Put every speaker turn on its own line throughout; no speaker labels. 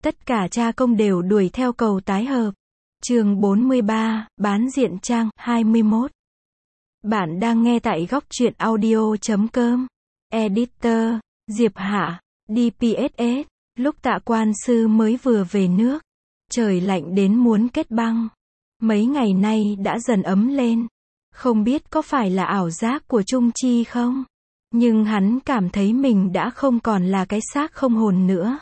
Tất cả cha công đều đuổi theo cầu tái hợp. Chương 43, bán diện trang, 21. Bạn đang nghe tại góc truyện audio.com. Editor, Diệp Hạ, DPSS. Lúc Tạ quan sư mới vừa về nước, trời lạnh đến muốn kết băng. Mấy ngày nay đã dần ấm lên. Không biết có phải là ảo giác của Trung Chi không? Nhưng hắn cảm thấy mình đã không còn là cái xác không hồn nữa.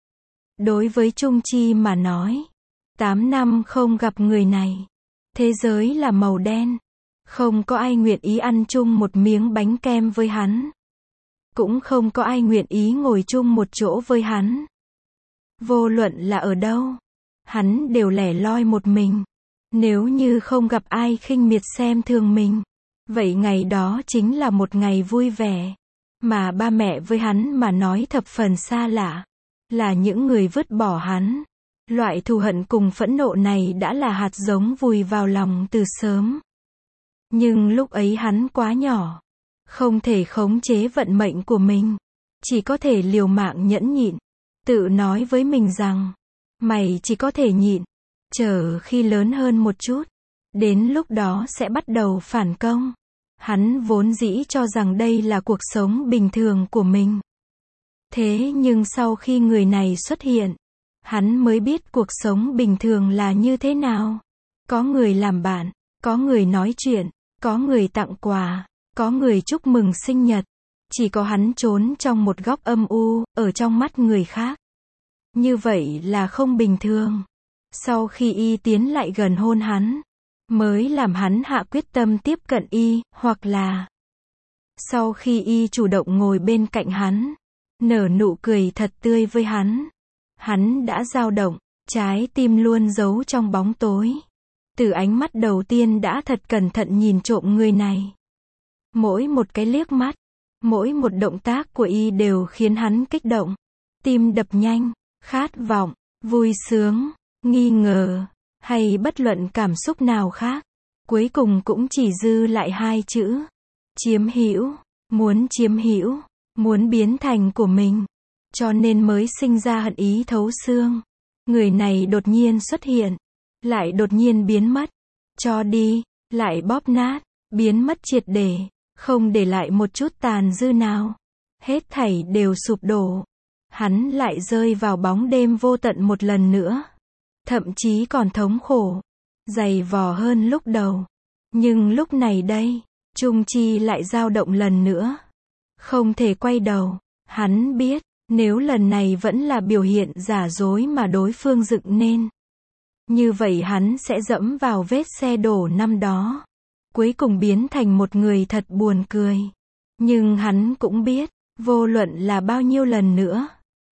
Đối với Trung Chi mà nói, 8 năm không gặp người này. Thế giới là màu đen. Không có ai nguyện ý ăn chung một miếng bánh kem với hắn. Cũng không có ai nguyện ý ngồi chung một chỗ với hắn. Vô luận là ở đâu, hắn đều lẻ loi một mình. Nếu như không gặp ai khinh miệt xem thường mình, vậy ngày đó chính là một ngày vui vẻ. Mà ba mẹ với hắn mà nói thập phần xa lạ. Là những người vứt bỏ hắn. Loại thù hận cùng phẫn nộ này đã là hạt giống vùi vào lòng từ sớm. Nhưng lúc ấy hắn quá nhỏ, không thể khống chế vận mệnh của mình. Chỉ có thể liều mạng nhẫn nhịn. Tự nói với mình rằng, mày chỉ có thể nhịn. Chờ khi lớn hơn một chút, đến lúc đó sẽ bắt đầu phản công. Hắn vốn dĩ cho rằng đây là cuộc sống bình thường của mình. Thế nhưng sau khi người này xuất hiện, hắn mới biết cuộc sống bình thường là như thế nào. Có người làm bạn, có người nói chuyện, có người tặng quà, có người chúc mừng sinh nhật. Chỉ có hắn trốn trong một góc âm u, ở trong mắt người khác. Như vậy là không bình thường. Sau khi y tiến lại gần hôn hắn, mới làm hắn hạ quyết tâm tiếp cận y, hoặc là sau khi y chủ động ngồi bên cạnh hắn, nở nụ cười thật tươi với hắn đã dao động, trái tim luôn giấu trong bóng tối. Từ ánh mắt đầu tiên đã thật cẩn thận nhìn trộm người này. Mỗi một cái liếc mắt, mỗi một động tác của y đều khiến hắn kích động, tim đập nhanh, khát vọng, vui sướng, nghi ngờ, hay bất luận cảm xúc nào khác. Cuối cùng cũng chỉ dư lại hai chữ: chiếm hữu. Muốn chiếm hữu, muốn biến thành của mình. Cho nên mới sinh ra hận ý thấu xương. Người này đột nhiên xuất hiện, lại đột nhiên biến mất. Cho đi, lại bóp nát, biến mất triệt để, không để lại một chút tàn dư nào. Hết thảy đều sụp đổ. Hắn lại rơi vào bóng đêm vô tận một lần nữa. Thậm chí còn thống khổ, dày vò hơn lúc đầu. Nhưng lúc này đây, Trung Chi lại dao động lần nữa. Không thể quay đầu. Hắn biết, nếu lần này vẫn là biểu hiện giả dối mà đối phương dựng nên, như vậy hắn sẽ dẫm vào vết xe đổ năm đó. Cuối cùng biến thành một người thật buồn cười. Nhưng hắn cũng biết, vô luận là bao nhiêu lần nữa,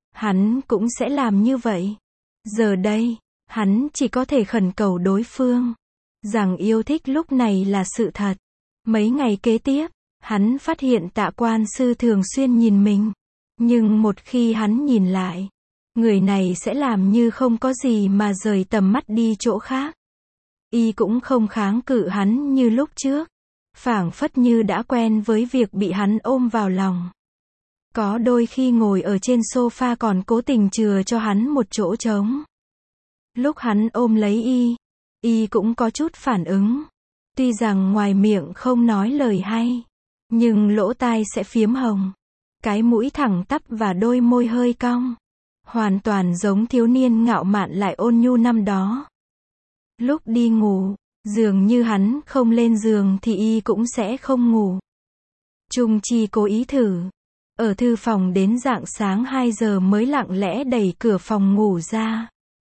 hắn cũng sẽ làm như vậy. Giờ đây, hắn chỉ có thể khẩn cầu đối phương rằng yêu thích lúc này là sự thật. Mấy ngày kế tiếp, hắn phát hiện Tạ quan sư thường xuyên nhìn mình. Nhưng một khi hắn nhìn lại, người này sẽ làm như không có gì mà rời tầm mắt đi chỗ khác. Y cũng không kháng cự hắn như lúc trước, phảng phất như đã quen với việc bị hắn ôm vào lòng. Có đôi khi ngồi ở trên sofa còn cố tình chừa cho hắn một chỗ trống. Lúc hắn ôm lấy y cũng có chút phản ứng. Tuy rằng ngoài miệng không nói lời hay, nhưng lỗ tai sẽ phiếm hồng. Cái mũi thẳng tắp và đôi môi hơi cong. Hoàn toàn giống thiếu niên ngạo mạn lại ôn nhu năm đó. Lúc đi ngủ, dường như hắn không lên giường thì y cũng sẽ không ngủ. Trung Chi cố ý thử. Ở thư phòng đến rạng sáng 2 giờ mới lặng lẽ đẩy cửa phòng ngủ ra.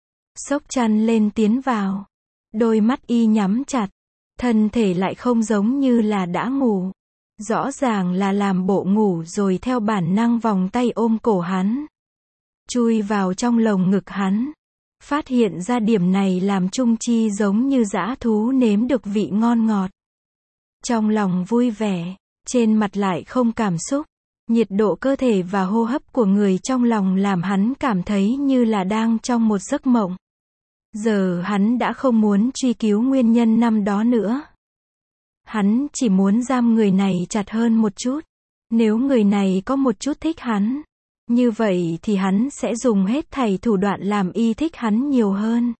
Xốc chăn lên tiến vào. Đôi mắt y nhắm chặt. Thân thể lại không giống như là đã ngủ. Rõ ràng là làm bộ ngủ rồi theo bản năng vòng tay ôm cổ hắn. Chui vào trong lồng ngực hắn. Phát hiện ra điểm này làm Trung Chi giống như dã thú nếm được vị ngon ngọt. Trong lòng vui vẻ, trên mặt lại không cảm xúc. Nhiệt độ cơ thể và hô hấp của người trong lòng làm hắn cảm thấy như là đang trong một giấc mộng. Giờ hắn đã không muốn truy cứu nguyên nhân năm đó nữa. Hắn chỉ muốn giam người này chặt hơn một chút. Nếu người này có một chút thích hắn, Như vậy thì hắn sẽ dùng hết thảy thủ đoạn làm y thích hắn nhiều hơn.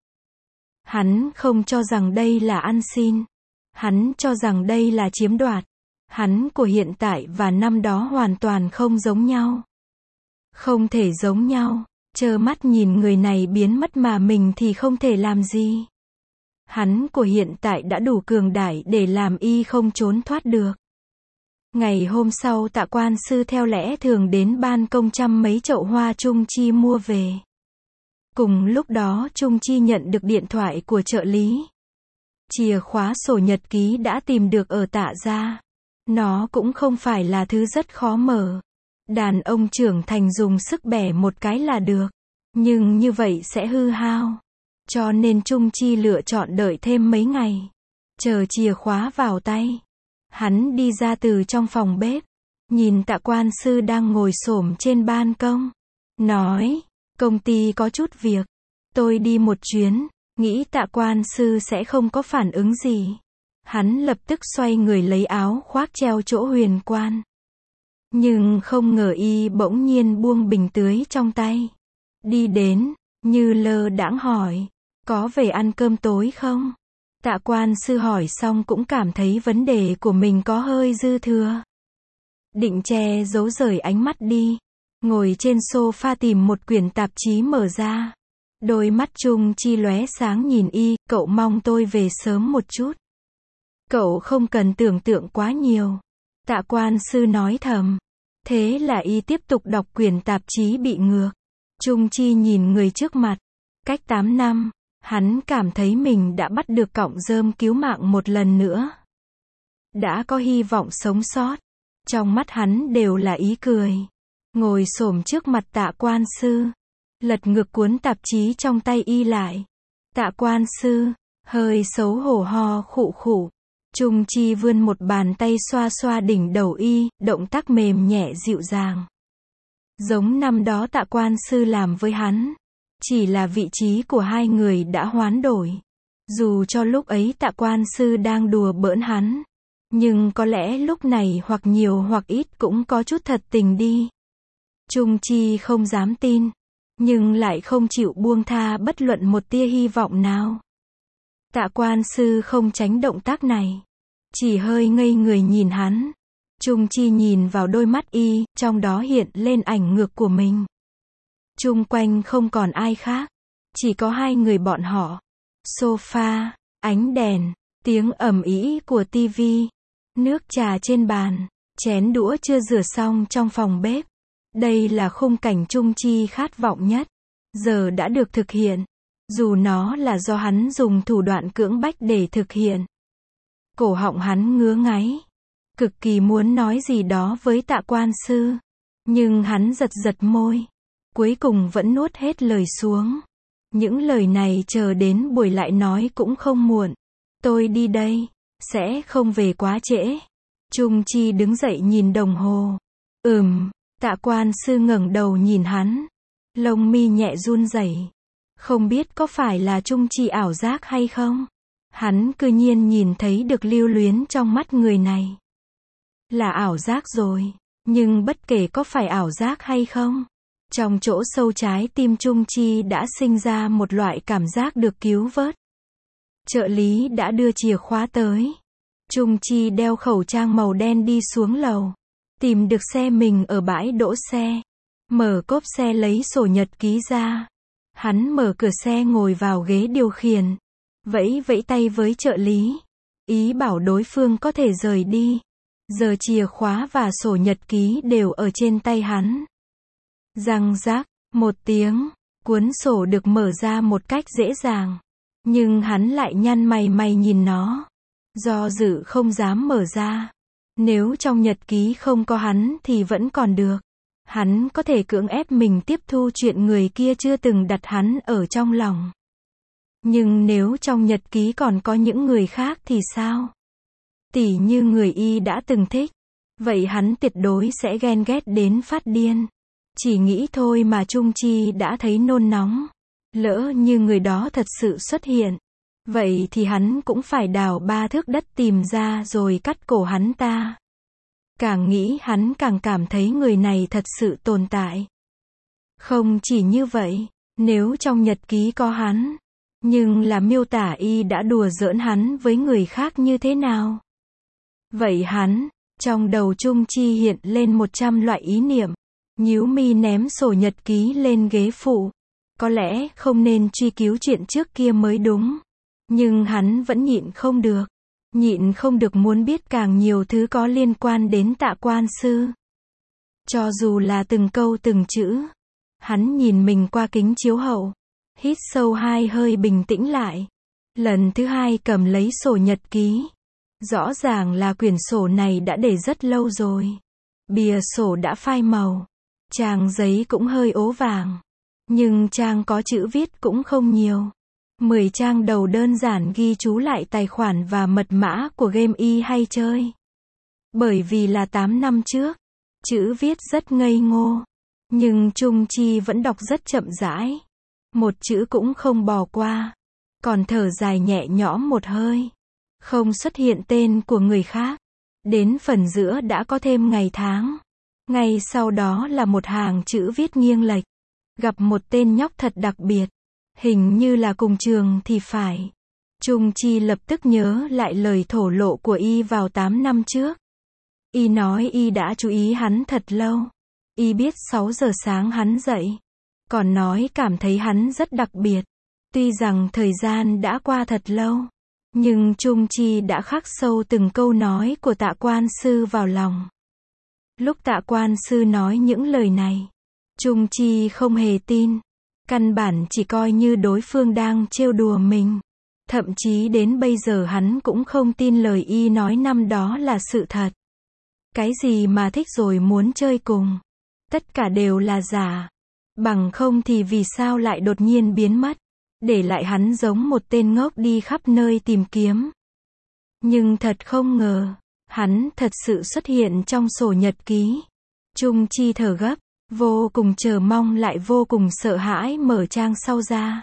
Hắn không cho rằng đây là ăn xin. Hắn cho rằng đây là chiếm đoạt. Hắn của hiện tại và năm đó hoàn toàn không giống nhau. Không thể giống nhau. Trơ mắt nhìn người này biến mất mà mình thì không thể làm gì. Hắn của hiện tại đã đủ cường đại để làm y không trốn thoát được. Ngày hôm sau Tạ quan sư theo lẽ thường đến ban công chăm mấy chậu hoa Trung Chi mua về. Cùng lúc đó Trung Chi nhận được điện thoại của trợ lý. Chìa khóa sổ nhật ký đã tìm được ở Tạ gia. Nó cũng không phải là thứ rất khó mở. Đàn ông trưởng thành dùng sức bẻ một cái là được. Nhưng như vậy sẽ hư hao. Cho nên Trung Chi lựa chọn đợi thêm mấy ngày. Chờ chìa khóa vào tay. Hắn đi ra từ trong phòng bếp. Nhìn Tạ quan sư đang ngồi xổm trên ban công. Nói, công ty có chút việc. Tôi đi một chuyến. Nghĩ Tạ quan sư sẽ không có phản ứng gì. Hắn lập tức xoay người lấy áo khoác treo chỗ huyền quan. Nhưng không ngờ y bỗng nhiên buông bình tưới trong tay. Đi đến, như lơ đãng hỏi, có về ăn cơm tối không? Tạ quan sư hỏi xong cũng cảm thấy vấn đề của mình có hơi dư thừa. Định che giấu rời ánh mắt đi. Ngồi trên sofa tìm một quyển tạp chí mở ra. Đôi mắt Trung Chi lóe sáng nhìn y, cậu mong tôi về sớm một chút. Cậu không cần tưởng tượng quá nhiều. Tạ quan sư nói thầm. Thế là y tiếp tục đọc quyển tạp chí bị ngược. Trung Chi nhìn người trước mặt. Cách 8 năm, hắn cảm thấy mình đã bắt được cọng rơm cứu mạng một lần nữa. Đã có hy vọng sống sót. Trong mắt hắn đều là ý cười. Ngồi xổm trước mặt Tạ quan sư. Lật ngược cuốn tạp chí trong tay y lại. Tạ quan sư, hơi xấu hổ ho khụ khụ. Trung Chi vươn một bàn tay xoa xoa đỉnh đầu y, động tác mềm nhẹ dịu dàng. Giống năm đó Tạ quan sư làm với hắn. Chỉ là vị trí của hai người đã hoán đổi. Dù cho lúc ấy Tạ quan sư đang đùa bỡn hắn. Nhưng có lẽ lúc này hoặc nhiều hoặc ít cũng có chút thật tình đi. Trung Chi không dám tin. Nhưng lại không chịu buông tha bất luận một tia hy vọng nào. Tạ quan sư không tránh động tác này. Chỉ hơi ngây người nhìn hắn. Trung Chi nhìn vào đôi mắt y, trong đó hiện lên ảnh ngược của mình. Chung quanh không còn ai khác. Chỉ có hai người bọn họ. Sofa, ánh đèn, tiếng ầm ĩ của tivi, nước trà trên bàn, chén đũa chưa rửa xong trong phòng bếp. Đây là khung cảnh Trung Chi khát vọng nhất. Giờ đã được thực hiện. Dù nó là do hắn dùng thủ đoạn cưỡng bách để thực hiện. Cổ họng hắn ngứa ngáy. Cực kỳ muốn nói gì đó với Tạ quan sư. Nhưng hắn giật giật môi. Cuối cùng vẫn nuốt hết lời xuống. Những lời này chờ đến buổi lại nói cũng không muộn. Tôi đi đây. Sẽ không về quá trễ. Trung Chi đứng dậy nhìn đồng hồ. Tạ quan sư ngẩng đầu nhìn hắn. Lông mi nhẹ run rẩy. Không biết có phải là Trung Chi ảo giác hay không? Hắn cư nhiên nhìn thấy được lưu luyến trong mắt người này. Là ảo giác rồi. Nhưng bất kể có phải ảo giác hay không, trong chỗ sâu trái tim Trung Chi đã sinh ra một loại cảm giác được cứu vớt. Trợ lý đã đưa chìa khóa tới. Trung Chi đeo khẩu trang màu đen đi xuống lầu. Tìm được xe mình ở bãi đỗ xe. Mở cốp xe lấy sổ nhật ký ra. Hắn mở cửa xe ngồi vào ghế điều khiển. Vẫy vẫy tay với trợ lý. Ý bảo đối phương có thể rời đi. Giờ chìa khóa và sổ nhật ký đều ở trên tay hắn. Răng rác, một tiếng, cuốn sổ được mở ra một cách dễ dàng. Nhưng hắn lại nhăn mày nhìn nó. Do dự không dám mở ra. Nếu trong nhật ký không có hắn thì vẫn còn được. Hắn có thể cưỡng ép mình tiếp thu chuyện người kia chưa từng đặt hắn ở trong lòng. Nhưng nếu trong nhật ký còn có những người khác thì sao? Tỉ như người y đã từng thích. Vậy hắn tuyệt đối sẽ ghen ghét đến phát điên. Chỉ nghĩ thôi mà Trung Chi đã thấy nôn nóng. Lỡ như người đó thật sự xuất hiện. Vậy thì hắn cũng phải đào 3 thước đất tìm ra rồi cắt cổ hắn ta. Càng nghĩ hắn càng cảm thấy người này thật sự tồn tại. Không chỉ như vậy, nếu trong nhật ký có hắn, nhưng là miêu tả y đã đùa giỡn hắn với người khác như thế nào. Vậy hắn, trong đầu Chung Chi hiện lên 100 loại ý niệm, nhíu mi ném sổ nhật ký lên ghế phụ. Có lẽ không nên truy cứu chuyện trước kia mới đúng. Nhưng hắn vẫn nhịn không được muốn biết càng nhiều thứ có liên quan đến Tạ Quan Sư. Cho dù là từng câu từng chữ. Hắn nhìn mình qua kính chiếu hậu, hít sâu 2 hơi bình tĩnh lại. Lần thứ 2 cầm lấy sổ nhật ký. Rõ ràng là quyển sổ này đã để rất lâu rồi. Bìa sổ đã phai màu. Trang giấy cũng hơi ố vàng. Nhưng trang có chữ viết cũng không nhiều. 10 trang đầu đơn giản ghi chú lại tài khoản và mật mã của game y hay chơi. Bởi vì là 8 năm trước, chữ viết rất ngây ngô. Nhưng Chung Chi vẫn đọc rất chậm rãi. Một chữ cũng không bỏ qua. Còn thở dài nhẹ nhõm một hơi. Không xuất hiện tên của người khác. Đến phần giữa đã có thêm ngày tháng. Ngay sau đó là một hàng chữ viết nghiêng lệch. Gặp một tên nhóc thật đặc biệt. Hình như là cùng trường thì phải. Chung Chi lập tức nhớ lại lời thổ lộ của y vào 8 năm trước. Y nói y đã chú ý hắn thật lâu. Y biết 6 giờ sáng hắn dậy. Còn nói cảm thấy hắn rất đặc biệt. Tuy rằng thời gian đã qua thật lâu. Nhưng Chung Chi đã khắc sâu từng câu nói của Tạ Quan Sư vào lòng. Lúc Tạ Quan Sư nói những lời này, Chung Chi không hề tin. Căn bản chỉ coi như đối phương đang trêu đùa mình. Thậm chí đến bây giờ hắn cũng không tin lời y nói năm đó là sự thật. Cái gì mà thích rồi muốn chơi cùng. Tất cả đều là giả. Bằng không thì vì sao lại đột nhiên biến mất. Để lại hắn giống một tên ngốc đi khắp nơi tìm kiếm. Nhưng thật không ngờ, hắn thật sự xuất hiện trong sổ nhật ký. Chung Chi thở gấp, vô cùng chờ mong lại vô cùng sợ hãi mở trang sau ra.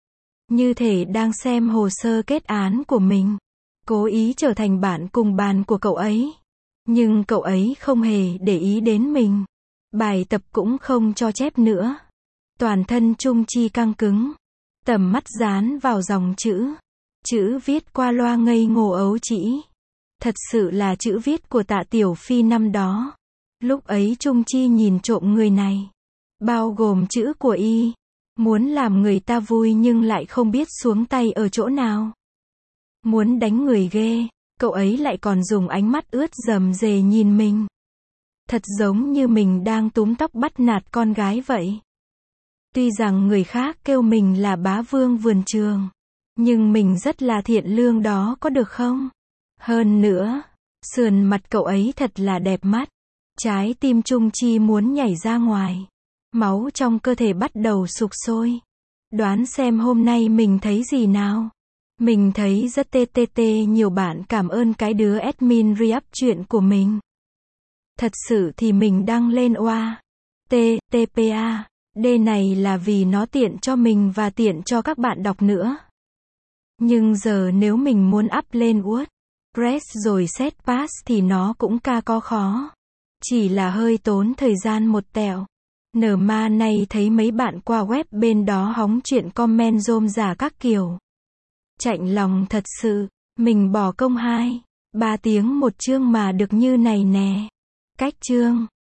Như thể đang xem hồ sơ kết án của mình. Cố ý trở thành bạn cùng bàn của cậu ấy. Nhưng cậu ấy không hề để ý đến mình. Bài tập cũng không cho chép nữa. Toàn thân Chung Chi căng cứng. Tầm mắt dán vào dòng chữ. Chữ viết qua loa ngây ngô ấu trĩ. Thật sự là chữ viết của Tạ Tiểu Phi năm đó. Lúc ấy Chung Chi nhìn trộm người này. Bao gồm chữ của y. Muốn làm người ta vui nhưng lại không biết xuống tay ở chỗ nào. Muốn đánh người ghê. Cậu ấy lại còn dùng ánh mắt ướt rầm rề nhìn mình. Thật giống như mình đang túm tóc bắt nạt con gái vậy. Tuy rằng người khác kêu mình là bá vương vườn trường. Nhưng mình rất là thiện lương đó có được không? Hơn nữa, sườn mặt cậu ấy thật là đẹp mắt. Trái tim Chung Chi muốn nhảy ra ngoài. Máu trong cơ thể bắt đầu sục sôi. Đoán xem hôm nay mình thấy gì nào? Mình thấy rất nhiều bạn cảm ơn cái đứa admin re-up chuyện của mình. Thật sự thì mình đăng lên oa. TPA. D này là vì nó tiện cho mình và tiện cho các bạn đọc nữa. Nhưng giờ nếu mình muốn up lên WordPress rồi set pass thì nó cũng có khó. Chỉ là hơi tốn thời gian một tẹo. Nở ma này thấy mấy bạn qua web bên đó hóng chuyện comment rôm rả các kiểu. Chạnh lòng thật sự, mình bỏ công 2-3 tiếng một chương mà được như này nè. Cách chương